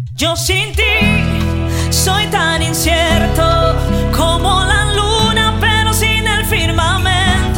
Yo sin ti soy tan incierto como la luna, pero sin el firmamento.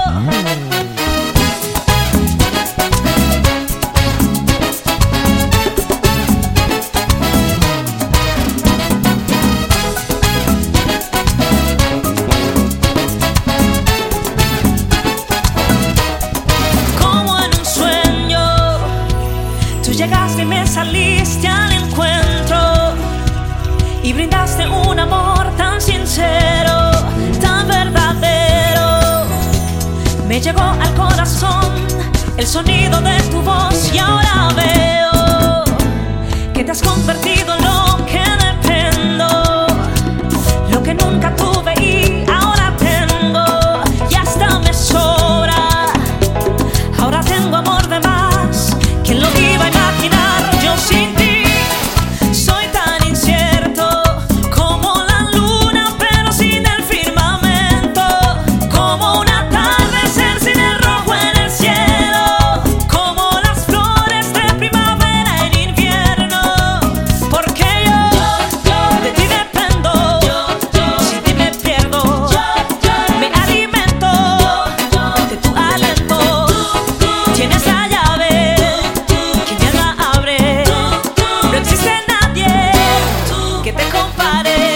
Como en un sueño, tú llegaste y me saliste al encuentro y brindaste un amor tan sincero, tan verdadero. Me llegó al corazón el sonido de tu voz y ahora veo que te has convertido en lo que dependo, lo que nunca tuve y ahora tengo, y hasta me sobra. Ahora tengo amor de más, ¿quién lo iba a imaginar? Yo sin ti soy tan incierto como la luna, pero sin el firmamento, como un atardecer sin el rojo en el cielo, como las flores de primavera en invierno. Porque yo de ti dependo, sin ti me pierdo, me alimento de tu aliento. Tienes la llave, que me la abre, no existe nadie que te compare.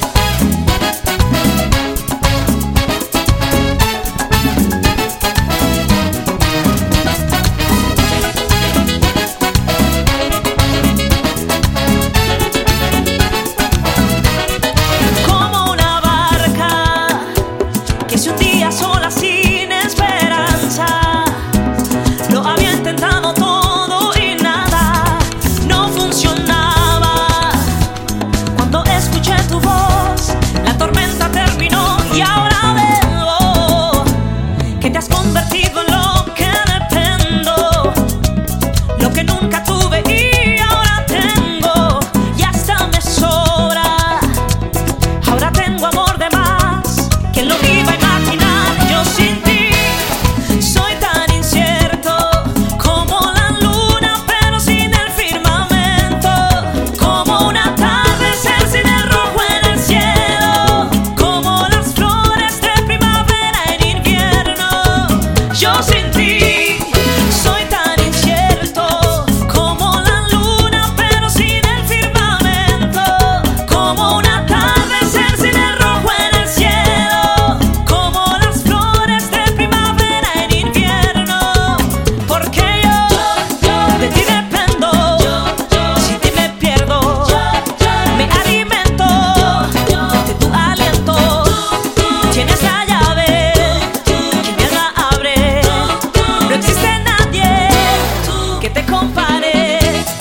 Como una barca que se hundía sola sin esperanza, lo había intentado todo y nada, no funcionaba. Cuando escuché tu voz, la tormenta terminó y ahora veo que te has convertido en lo que dependo, lo que nunca tuve y ahora tengo, y hasta me sobra. Ahora tengo amor de más, ¿quién lo iba a imaginar? Yo sin ti soy tan incierto como la luna, pero sin el firmamento, como un atardecer sin el rojo en el cielo, como las flores de primavera en invierno. Yo sin ti soy tan incierto como la luna, pero sin el firmamento, como un atardecer sin el rojo en el cielo, como las flores de primavera en invierno. Porque yo de ti dependo, sin ti me pierdo, me alimento de tu aliento. Tienes la llave, que me la abre, no existe nadie que te compare.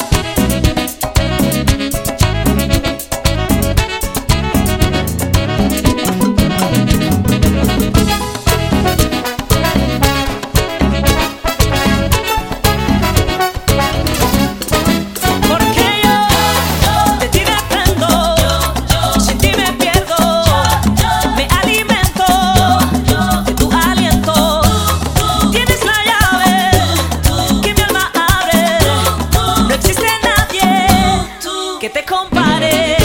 Porque yo de ti dependo, sin ti me pierdo, me alimento de tu aliento. Tienes la llave, que mi alma abre, no existe nadie que te compare.